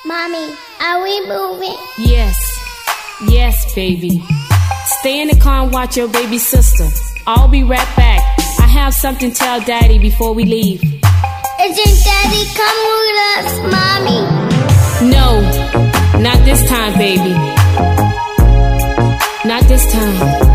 Mommy, are we moving? Yes. Yes, baby. Stay in the car and watch your baby sister. I'll be right back. I have something to tell Daddy before we leave. Isn't Daddy coming with us, Mommy? No, not this time, baby. Not this time.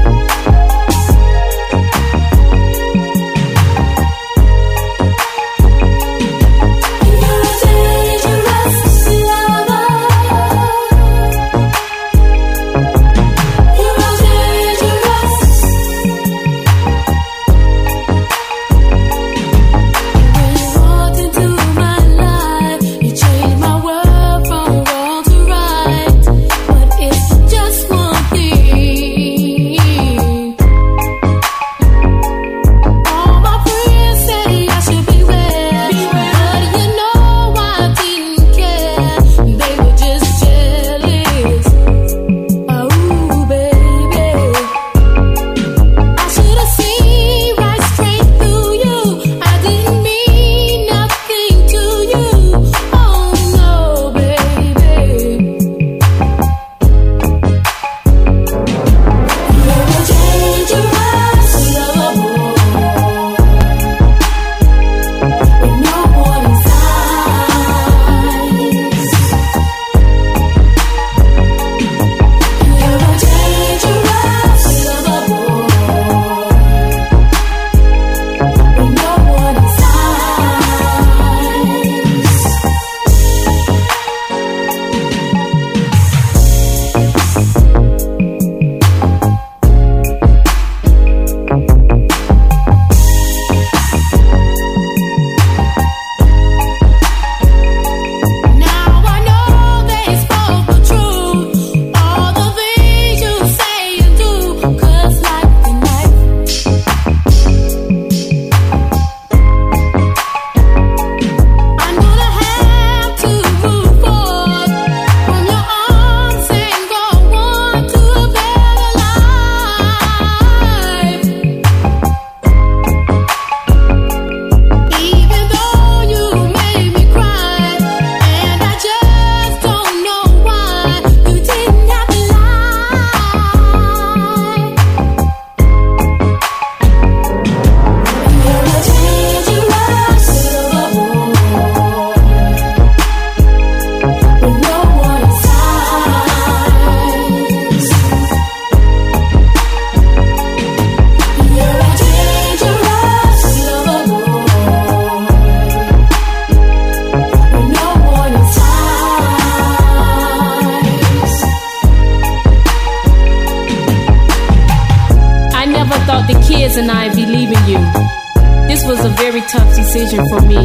The kids and I be leaving you. This was a very tough decision for me,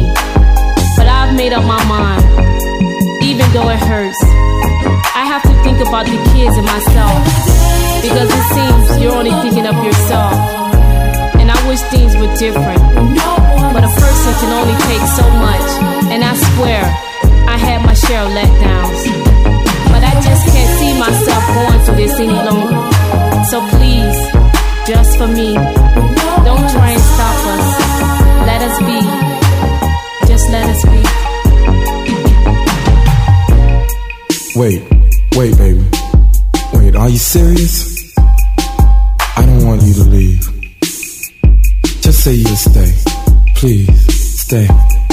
but I've made up my mind. Even though it hurts, I have to think about the kids and myself, because it seems you're only thinking of yourself. And I wish things were different, but a person can only take so much. And I swear, I had my share of letdowns, but I just can't see myself going through this any longer. So please, just for me, don't try and stop us. Let us be. Just let us be. Wait, baby. Wait, are you serious? I don't want you to leave. Just say you'll stay. Please, stay.